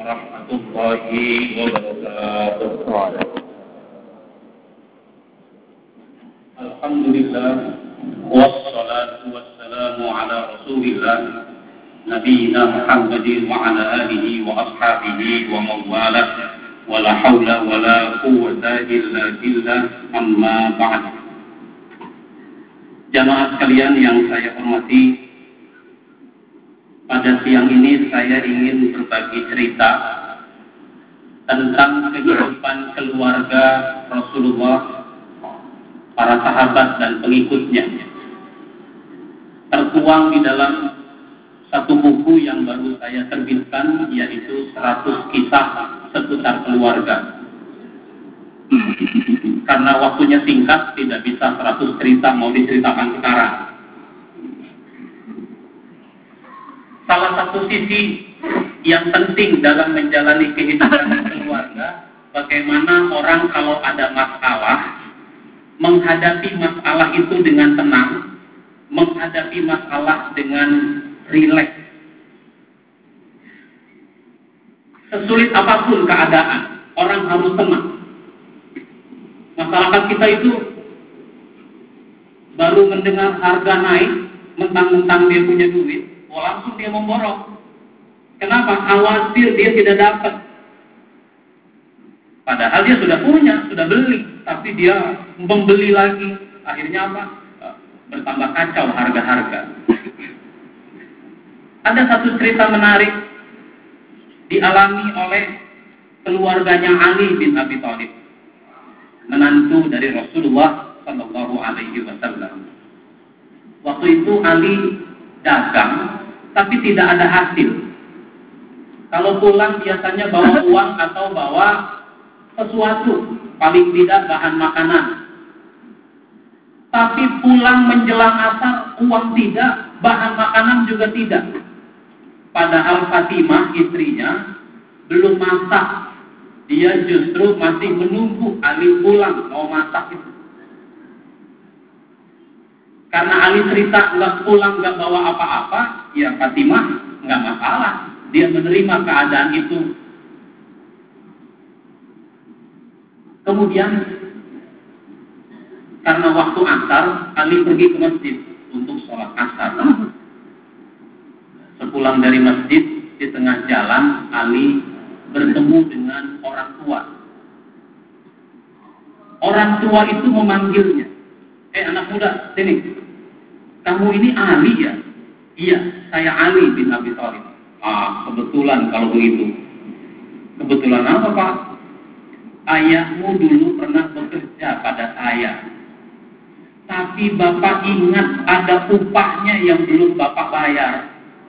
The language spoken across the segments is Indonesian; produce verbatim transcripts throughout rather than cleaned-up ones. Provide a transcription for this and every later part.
warahmatullahi wabarakatuh. Alhamdulillah wassalatu wassalamu ala Rasulillah nabiyina Muhammadin wa ala alihi wa ashabihi wa mawalah wa la haula wa la quwwata illa billah, amma ba'd. Jamaah sekalian yang saya hormati, pada siang ini saya ingin berbagi cerita tentang kehidupan keluarga Rasulullah, para sahabat dan pengikutnya, tertuang di dalam satu buku yang baru saya terbitkan, yaitu seratus Kisah Seputar Keluarga. Karena waktunya singkat, tidak bisa seratus cerita mau diceritakan sekarang. Salah satu sisi yang penting dalam menjalani kehidupan keluarga, bagaimana orang kalau ada masalah, menghadapi masalah itu dengan tenang, menghadapi masalah dengan rileks. Sesulit apapun keadaan, orang harus tenang. Masyarakat kita itu baru mendengar harga naik, mentang-mentang dia punya duit, oh langsung dia memborong. Kenapa? Khawatir dia tidak dapat. Padahal dia sudah punya, sudah beli, tapi dia membeli lagi. Akhirnya apa? Bertambah kacau harga-harga. Ada satu cerita menarik dialami oleh keluarganya Ali bin Abi Thalib, menantu dari Rasulullah Shallallahu Alaihi Wasallam. Waktu itu Ali dagang, tapi tidak ada hasil. Kalau pulang biasanya bawa uang atau bawa sesuatu, paling tidak bahan makanan. Tapi pulang menjelang asar, uang tidak, bahan makanan juga tidak. Padahal Fatimah, istrinya, belum masak. Dia justru masih menunggu Ali pulang mau masak itu. Karena Ali cerita nggak pulang nggak bawa apa-apa, ya Fatimah nggak masalah, dia menerima keadaan itu. Kemudian karena waktu asar, Ali pergi ke masjid untuk sholat asar. Sepulang dari masjid, di tengah jalan Ali bertemu dengan orang tua. Orang tua itu memanggilnya, eh anak muda, sini. Kamu ini Ali ya? Iya, saya Ali bin Abi Thalib. Ah, kebetulan kalau begitu. Kebetulan apa, Pak? Ayahmu dulu pernah bekerja pada saya. Tapi Bapak ingat ada upahnya yang belum Bapak bayar.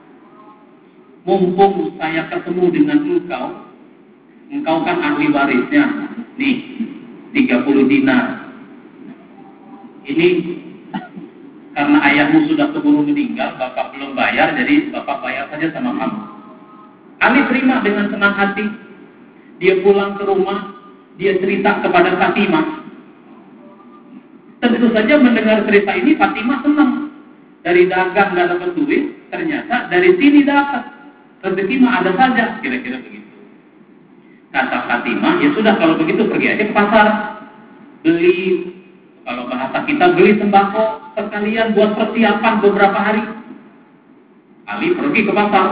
Mumpung saya ketemu dengan engkau, engkau kan ahli warisnya. Nih, tiga puluh dinar. Ini karena ayahmu sudah keburu meninggal, Bapak belum bayar, jadi Bapak bayar saja sama kamu. Ali terima dengan senang hati. Dia pulang ke rumah, dia cerita kepada Fatimah. Tentu saja mendengar cerita ini, Fatimah senang. Dari dagang nggak dapat duit, ternyata dari sini dapat. Rezeki mah ada saja, kira-kira begitu. Kata Fatimah, ya sudah kalau begitu pergi aja ke pasar. Beli, kalau bahasa kita beli sembako sekalian buat persiapan beberapa hari. Ali pergi ke pasar.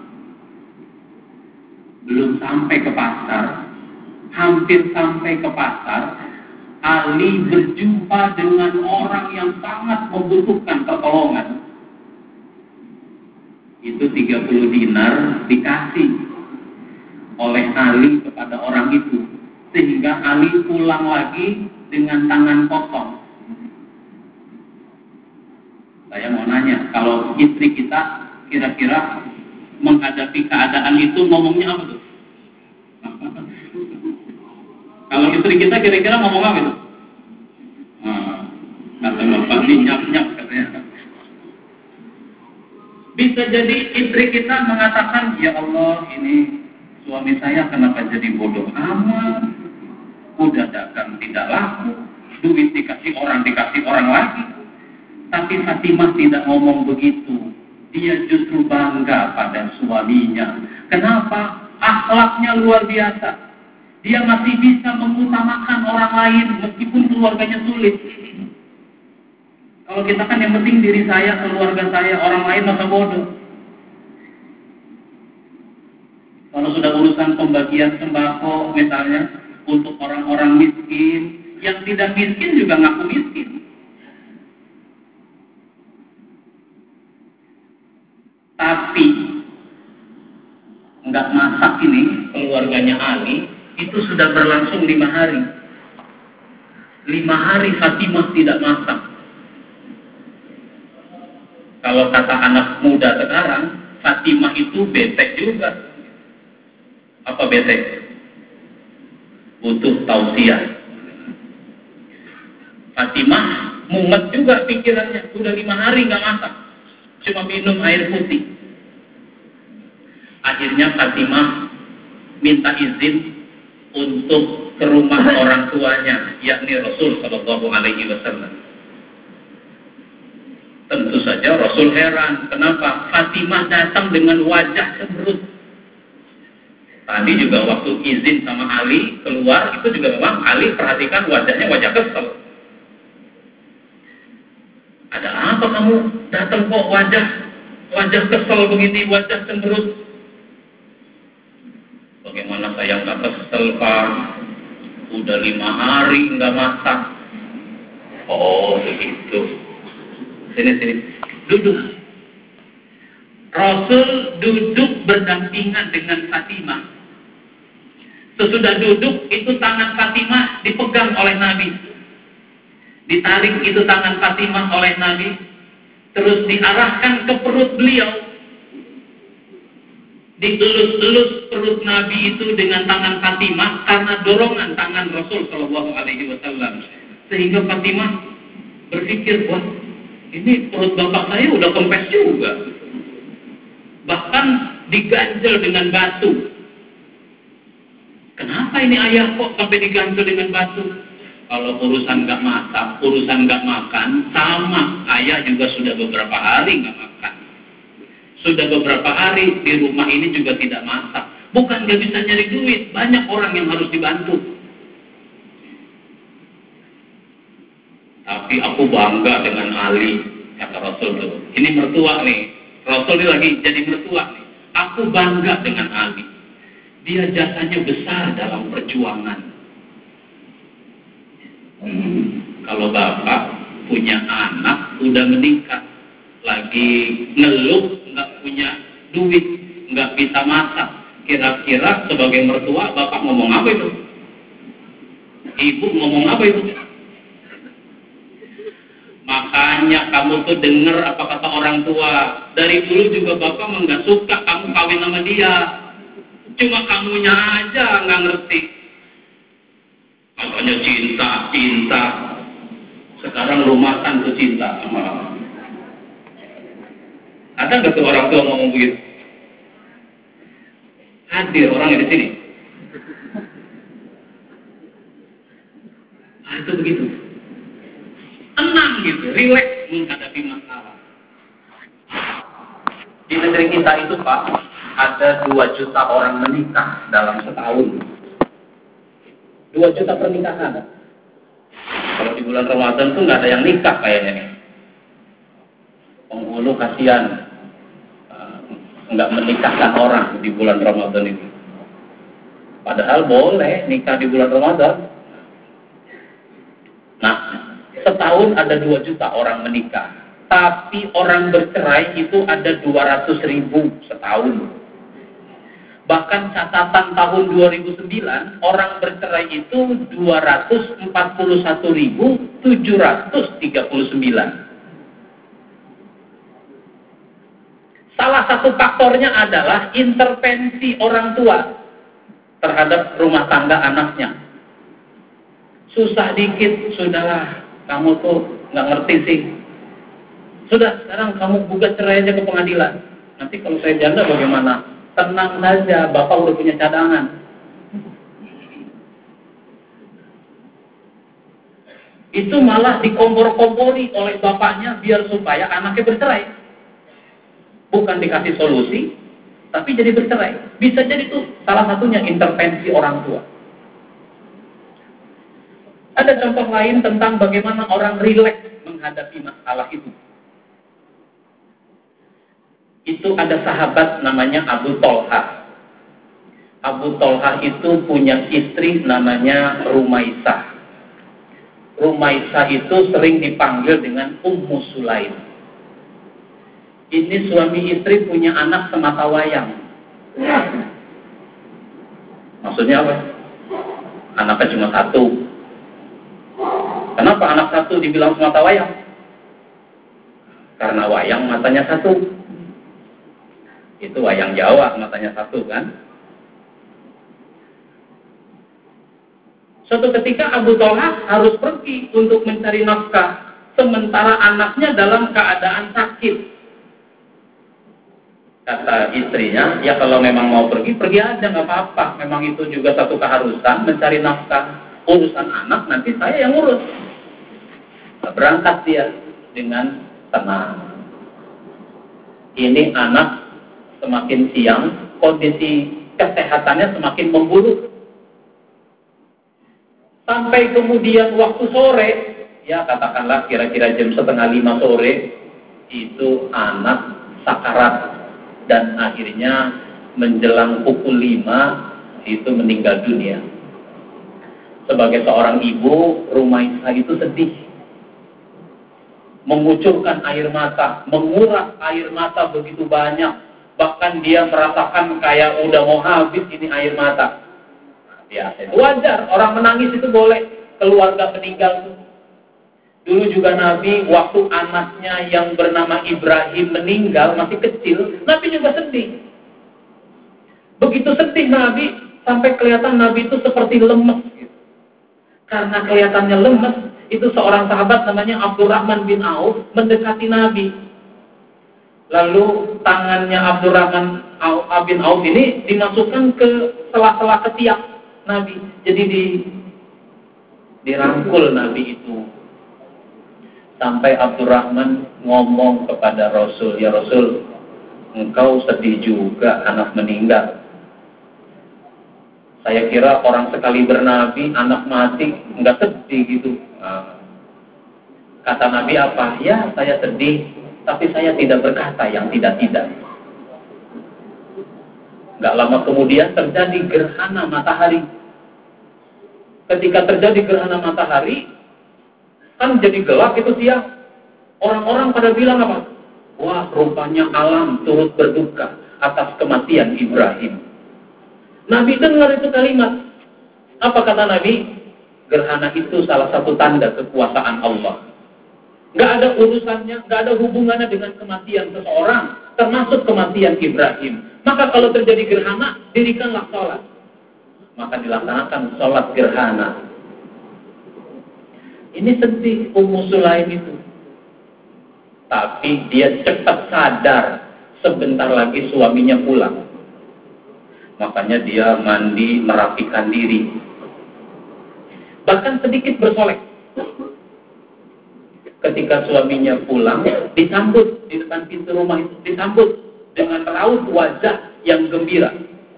Belum sampai ke pasar, hampir sampai ke pasar, Ali berjumpa dengan orang yang sangat membutuhkan pertolongan. Itu tiga puluh dinar dikasih oleh Ali kepada orang itu, sehingga Ali pulang lagi dengan tangan kosong. Saya mau nanya, kalau istri kita kira-kira menghadapi keadaan itu ngomongnya apa tuh? Kalau istri kita kira-kira ngomong apa itu? Nah, kata bapak ini nyap-nyap katanya. Bisa jadi istri kita mengatakan, ya Allah, ini suami saya kenapa jadi bodoh amat? Udah dagang tidak laku, duit dikasih orang, dikasih orang lagi. Tapi Fatimah tidak ngomong begitu. Dia justru bangga pada suaminya. Kenapa? akhlaknya luar biasa. Dia masih bisa mengutamakan orang lain meskipun keluarganya sulit. Kalau kita kan yang penting diri saya, keluarga saya, orang lain masa bodoh. Kalau sudah urusan pembagian sembako misalnya untuk orang-orang miskin, yang tidak miskin juga ngaku miskin. Tapi nggak masak ini keluarganya Ali itu sudah berlangsung lima hari. Lima hari Fatimah tidak masak. Kalau kata anak muda sekarang, Fatimah itu bete juga. Apa bete? Butuh tausiah. Fatimah mumet juga pikirannya. Udah lima hari nggak masak, cuma minum air putih. Akhirnya Fatimah minta izin untuk ke rumah orang tuanya, yakni Rasul Shallallahu Alaihi Wasallam. Tentu saja Rasul heran, kenapa Fatimah datang dengan wajah cemberut. Tadi juga waktu izin sama Ali keluar, itu juga memang Ali perhatikan wajahnya wajah kesel. Ada apa kamu datang kok wajah wajah kesel begini, wajah cemberut? Bagaimana saya nggak kesel, Pak? Udah lima hari nggak masak. Oh begitu. Sini sini, duduk. Rasul duduk berdampingan dengan Fatimah. Sesudah duduk, itu tangan Fatimah dipegang oleh Nabi. Ditarik itu tangan Fatimah oleh Nabi, terus diarahkan ke perut beliau. Dielus-elus perut Nabi itu dengan tangan Fatimah karena dorongan tangan Rasul Shallallahu Alaihi Wasallam. Sehingga Fatimah berpikir, wah, ini perut bapak saya udah kempes juga. Bahkan diganjel dengan batu. Kenapa ini ayah kok sampai diganjel dengan batu? Kalau urusan nggak masak, urusan nggak makan, sama. Ayah juga sudah beberapa hari nggak makan. Sudah beberapa hari di rumah ini juga tidak masak. Bukan nggak bisa nyari duit, banyak orang yang harus dibantu. Tapi aku bangga dengan Ali, kata Rasul itu. Ini mertua nih. Rasul ini lagi jadi mertua nih. Aku bangga dengan Ali. Dia jasanya besar dalam perjuangan. Hmm, kalau bapak punya anak udah menikah, lagi ngeluh nggak punya duit, nggak bisa masak, kira-kira sebagai mertua bapak ngomong apa itu? Ibu ngomong apa itu? Makanya kamu tuh dengar apa kata orang tua. Dari dulu juga bapak nggak suka kamu kawin sama dia. Cuma kamunya aja nggak ngerti. Makanya cinta, cinta. Sekarang rumahkan tuh cinta sama. Ada nggak tuh orang tua ngomong begitu? Hadir orang yang di sini. Nah, itu begitu. Tenang gitu, rileks menghadapi masalah. Di negeri kita itu Pak, ada dua juta orang menikah dalam setahun. Dua juta pernikahan. Kalau di bulan Ramadan tuh nggak ada yang nikah kayaknya nih. Penghulu kasihan, nggak menikahkan orang di bulan Ramadan itu. Padahal boleh nikah di bulan Ramadan. Nah, setahun ada dua juta orang menikah. Tapi orang bercerai itu ada dua ratus ribu setahun. Bahkan catatan tahun dua ribu sembilan, orang bercerai itu dua ratus empat puluh satu ribu tujuh ratus tiga puluh sembilan. Salah satu faktornya adalah intervensi orang tua terhadap rumah tangga anaknya. Susah dikit, sudahlah, kamu tuh nggak ngerti sih. Sudah, sekarang kamu gugat cerai aja ke pengadilan. Nanti kalau saya janda bagaimana? Tenang saja, bapak udah punya cadangan. Itu malah dikompor-kompori oleh bapaknya biar supaya anaknya bercerai. Bukan dikasih solusi, tapi jadi bercerai. Bisa jadi itu salah satunya intervensi orang tua. Ada contoh lain tentang bagaimana orang rileks menghadapi masalah itu. Itu ada sahabat namanya Abu Tolha. Abu Tolha itu punya istri namanya Rumaisah. Rumaisah itu sering dipanggil dengan Ummu Sulaim. Ini suami istri punya anak semata wayang. Maksudnya apa? Anaknya cuma satu. Kenapa anak satu dibilang semata wayang? Karena wayang matanya satu. Itu wayang Jawa matanya satu kan? Suatu ketika Abu Tolha harus pergi untuk mencari nafkah, sementara anaknya dalam keadaan sakit. Kata istrinya, ya kalau memang mau pergi, pergi aja nggak apa-apa. Memang itu juga satu keharusan mencari nafkah. Urusan anak nanti saya yang urus. Berangkat dia dengan tenang. Ini anak semakin siang, kondisi kesehatannya semakin memburuk. Sampai kemudian waktu sore, ya katakanlah kira-kira jam setengah lima sore, itu anak sakarat. Dan akhirnya menjelang pukul lima, itu meninggal dunia. Sebagai seorang ibu, Rumaisah itu sedih. Mengucurkan air mata, menguras air mata begitu banyak. Bahkan dia merasakan kayak udah mau habis ini air mata. Biasa, itu wajar. Orang menangis itu boleh. Keluarga meninggal. Dulu juga Nabi, waktu anaknya yang bernama Ibrahim meninggal, masih kecil, Nabi juga sedih. Begitu sedih Nabi, sampai kelihatan Nabi itu seperti lemes. Gitu. Karena kelihatannya lemes, itu seorang sahabat namanya Abdurrahman bin Auf mendekati Nabi. Lalu tangannya Abdurrahman bin Auf ini dimasukkan ke sela-sela ketiak Nabi. Jadi di, dirangkul Nabi itu. Sampai Abdurrahman ngomong kepada Rasul, ya Rasul, engkau sedih juga anak meninggal. Saya kira orang sekali bernabi, anak mati, enggak sedih gitu. Nah, kata Nabi apa? Ya, saya sedih, tapi saya tidak berkata yang tidak-tidak. Enggak lama kemudian terjadi gerhana matahari. Ketika terjadi gerhana matahari, kan jadi gelap itu siang. Orang-orang pada bilang apa? Wah, rupanya alam turut berduka atas kematian Ibrahim. Nabi dengar itu kalimat. Apa kata Nabi? Gerhana itu salah satu tanda kekuasaan Allah. Nggak ada urusannya, nggak ada hubungannya dengan kematian seseorang, termasuk kematian Ibrahim. Maka kalau terjadi gerhana, dirikanlah sholat. Maka dilaksanakan sholat gerhana. Ini sedih Ummu Sulaim itu. Tapi dia cepat sadar sebentar lagi suaminya pulang. Makanya dia mandi, merapikan diri. Bahkan sedikit bersolek. Ketika suaminya pulang, disambut di depan pintu rumah itu, disambut dengan raut wajah yang gembira.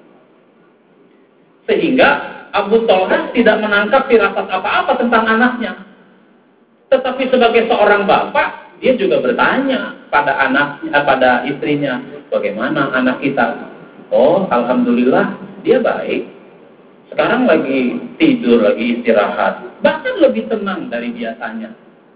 Sehingga Abu Tolha tidak menangkap firasat apa-apa tentang anaknya. Tetapi sebagai seorang bapak, dia juga bertanya pada anaknya, pada istrinya, bagaimana anak kita? Oh, alhamdulillah, dia baik. Sekarang lagi tidur, lagi istirahat. Bahkan lebih tenang dari biasanya.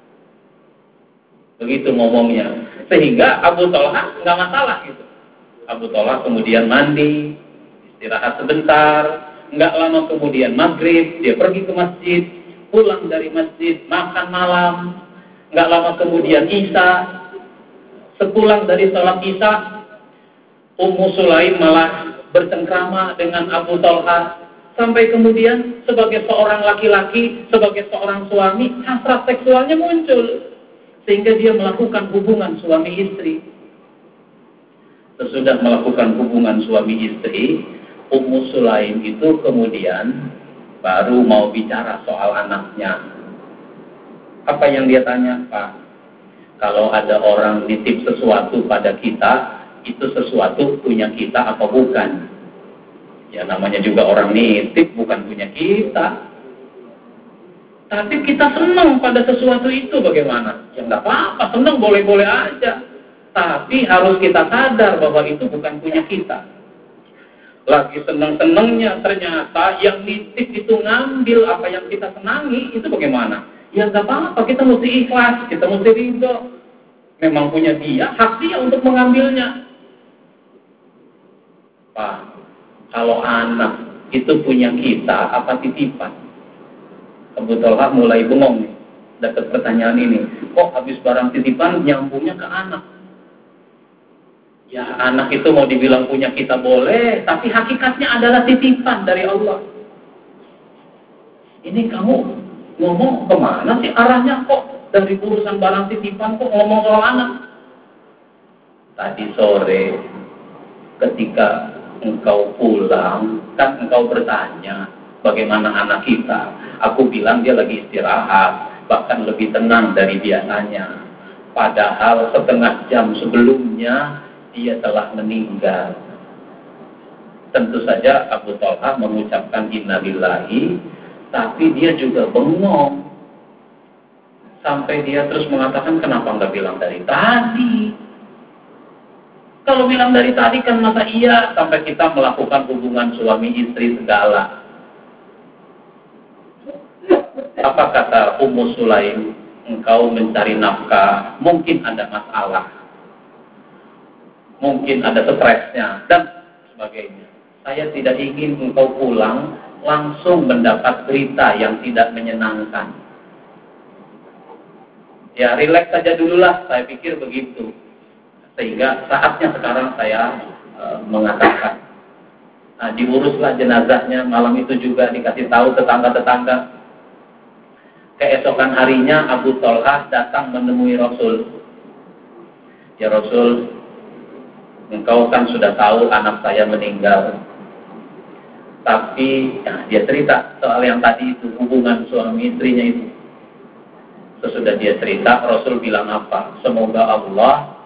Begitu ngomongnya. Sehingga Abu Tolha nggak masalah gitu. Abu Tolha kemudian mandi, istirahat sebentar. Nggak lama kemudian maghrib, dia pergi ke masjid. Pulang dari masjid, makan malam. Nggak lama kemudian Isya. Sepulang dari sholat Isya, Ummu Sulaim malah bercengkrama dengan Abu Tolha. Sampai kemudian sebagai seorang laki-laki, sebagai seorang suami, hasrat seksualnya muncul. Sehingga dia melakukan hubungan suami istri. Sesudah melakukan hubungan suami istri, Ummu Sulaim itu kemudian baru mau bicara soal anaknya. Apa yang dia tanya? Pak, kalau ada orang nitip sesuatu pada kita, itu sesuatu punya kita apa bukan. Ya namanya juga orang nitip, bukan punya kita. Tapi kita senang pada sesuatu itu bagaimana? Ya nggak apa-apa, senang boleh-boleh aja. Tapi harus kita sadar bahwa itu bukan punya kita. Lagi senang-senangnya ternyata yang nitip itu ngambil apa yang kita senangi, itu bagaimana? Ya nggak apa-apa, kita mesti ikhlas, kita mesti ridho. Memang punya dia, hak dia untuk mengambilnya. Pak, kalau anak itu punya kita, apa titipan? Abu Thalhah mulai bengong nih, dapat pertanyaan ini. Kok habis barang titipan nyambungnya ke anak? Ya anak itu mau dibilang punya kita boleh, tapi hakikatnya adalah titipan dari Allah. Ini kamu ngomong kemana sih arahnya kok? Dari urusan barang titipan kok ngomong soal anak? Tadi sore ketika engkau pulang, kan engkau bertanya bagaimana anak kita. Aku bilang dia lagi istirahat, bahkan lebih tenang dari biasanya. Padahal setengah jam sebelumnya dia telah meninggal. Tentu saja Abu Thalhah mengucapkan innalillahi, tapi dia juga bengong. Sampai dia terus mengatakan, kenapa nggak bilang dari tadi? Kalau bilang dari tadi kan masa iya sampai kita melakukan hubungan suami istri segala. Apa kata Ummu Sulaim? Engkau mencari nafkah, mungkin ada masalah, mungkin ada stresnya dan sebagainya. Saya tidak ingin engkau pulang langsung mendapat berita yang tidak menyenangkan. Ya rileks saja dululah, saya pikir begitu. Sehingga saatnya sekarang saya e, mengatakan, nah, diuruslah jenazahnya. Malam itu juga dikasih tahu tetangga-tetangga. Keesokan harinya Abu Thalhah datang menemui Rasul. Ya Rasul, engkau kan sudah tahu anak saya meninggal. Tapi ya, dia cerita soal yang tadi itu, hubungan suami istrinya itu. Sesudah dia cerita, Rasul bilang apa? Semoga Allah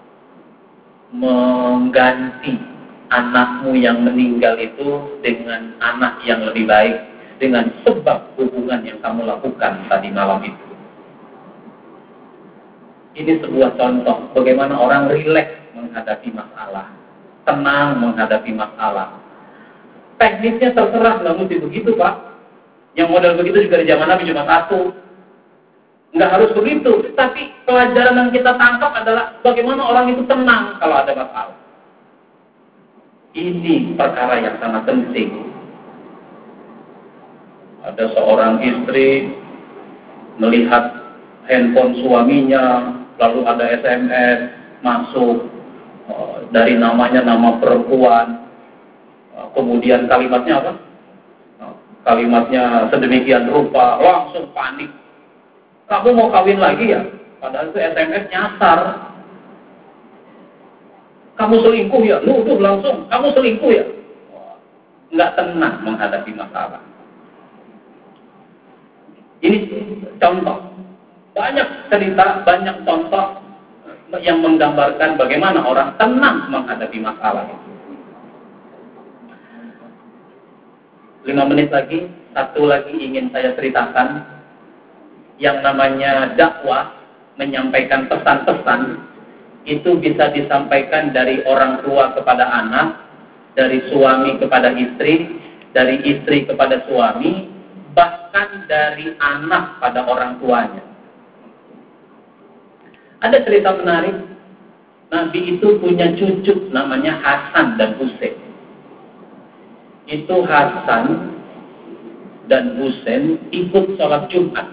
mengganti anakmu yang meninggal itu dengan anak yang lebih baik, dengan sebab hubungan yang kamu lakukan tadi malam itu. Ini sebuah contoh bagaimana orang rileks menghadapi masalah, tenang menghadapi masalah. Teknisnya terserah, nggak mesti begitu Pak. Yang model begitu juga di zaman Nabi cuma satu. Nggak harus begitu, tapi pelajaran yang kita tangkap adalah bagaimana orang itu tenang kalau ada masalah. Ini perkara yang sangat penting. Ada seorang istri melihat handphone suaminya, lalu ada S M S masuk dari namanya nama perempuan, kemudian kalimatnya apa? Kalimatnya sedemikian rupa, langsung panik. Kamu mau kawin lagi ya? Padahal itu S M S nyasar. Kamu selingkuh ya? Nuduh langsung, kamu selingkuh ya? Nggak tenang menghadapi masalah. Ini contoh. Banyak cerita, banyak contoh yang menggambarkan bagaimana orang tenang menghadapi masalah itu. Lima menit lagi, satu lagi ingin saya ceritakan. Yang namanya dakwah, menyampaikan pesan-pesan, itu bisa disampaikan dari orang tua kepada anak, dari suami kepada istri, dari istri kepada suami, bahkan dari anak pada orang tuanya. Ada cerita menarik, Nabi itu punya cucu namanya Hasan dan Husain. Itu Hasan dan Husain ikut sholat Jumat.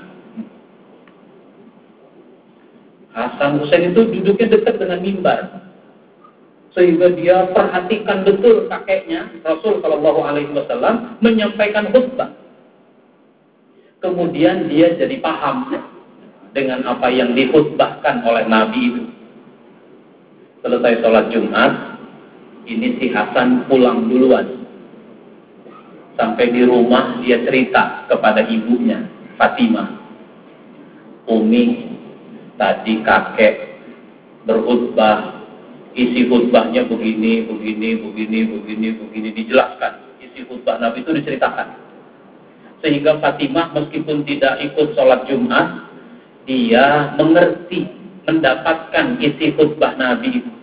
Hasan Husain itu duduknya dekat dengan mimbar, sehingga dia perhatikan betul kakeknya Rasul Shallallahu Alaihi Wasallam menyampaikan khutbah. Kemudian dia jadi paham dengan apa yang dikhutbahkan oleh Nabi itu. Selesai sholat Jumat, ini si Hasan pulang duluan. Sampai di rumah dia cerita kepada ibunya Fatimah, Umi, tadi kakek berkhutbah isi khutbahnya begini, begini, begini, begini, begini, dijelaskan. Isi khutbah Nabi itu diceritakan. Sehingga Fatimah meskipun tidak ikut sholat Jumat, dia mengerti, mendapatkan isi khutbah Nabi itu.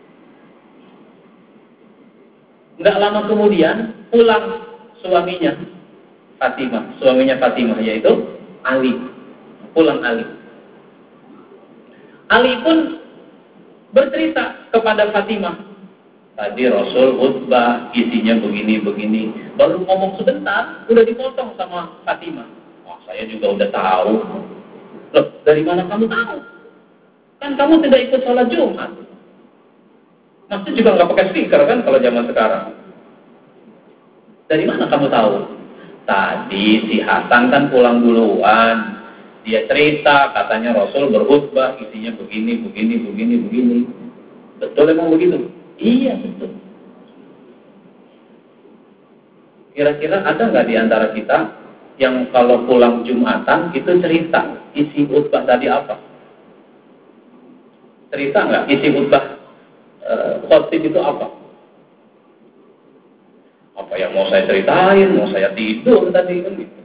Nggak lama kemudian pulang suaminya Fatimah, suaminya Fatimah yaitu Ali, pulang Ali. Ali pun bercerita kepada Fatimah, tadi Rasul khutbah isinya begini begini, baru ngomong sebentar udah dipotong sama Fatimah. Wah, saya juga udah tahu. Loh, dari mana kamu tahu? Kan kamu tidak ikut sholat Jumat. Maksudnya juga nggak pakai speaker kan kalau zaman sekarang. Dari mana kamu tahu? Tadi si Hasan kan pulang duluan. Dia cerita, katanya Rasul berkhutbah, isinya begini, begini, begini, begini. Betul emang begitu? Iya, betul. Kira-kira ada nggak di antara kita yang kalau pulang Jumatan itu cerita isi khutbah tadi apa? Cerita nggak isi khutbah e, khotib itu apa? Apa yang mau saya ceritain? Mau saya tidur tadi kan gitu.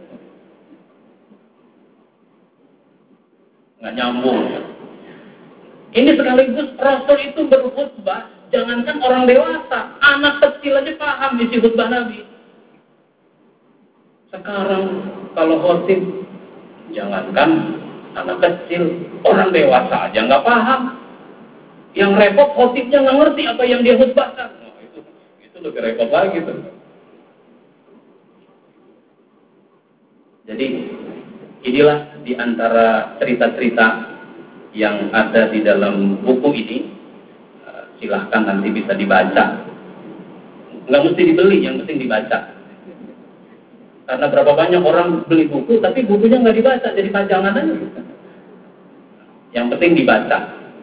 Nggak nyambung. Ini sekaligus Rasul itu berkhutbah, jangankan orang dewasa, anak kecil aja paham isi khutbah Nabi. Sekarang kalau khotib, jangankan anak kecil, orang dewasa aja nggak paham. Yang repot khotibnya nggak ngerti apa yang dia khutbahkan. Oh, itu, itu lebih repot lagi tuh. Jadi inilah di antara cerita-cerita yang ada di dalam buku ini. Silahkan nanti bisa dibaca. Nggak mesti dibeli, yang penting dibaca. Karena berapa banyak orang beli buku, tapi bukunya nggak dibaca, jadi pajangan aja. Yang penting dibaca.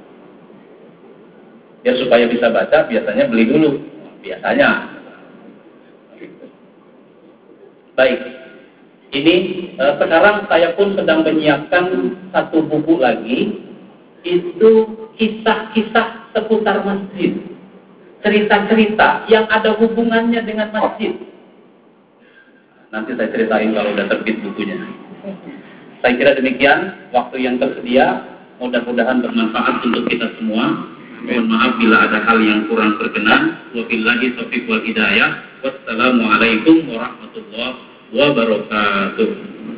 Ya supaya bisa baca, biasanya beli dulu. Biasanya. Baik. Ini eh, sekarang saya pun sedang menyiapkan satu buku lagi, itu kisah-kisah seputar masjid, cerita-cerita yang ada hubungannya dengan masjid. Nanti saya ceritain kalau udah terbit bukunya. Saya kira demikian waktu yang tersedia, mudah-mudahan bermanfaat untuk kita semua. Mohon maaf bila ada hal yang kurang berkenan. Wabillahi taufiq wal hidayah. Wassalamualaikum warahmatullahi wabarakatuh.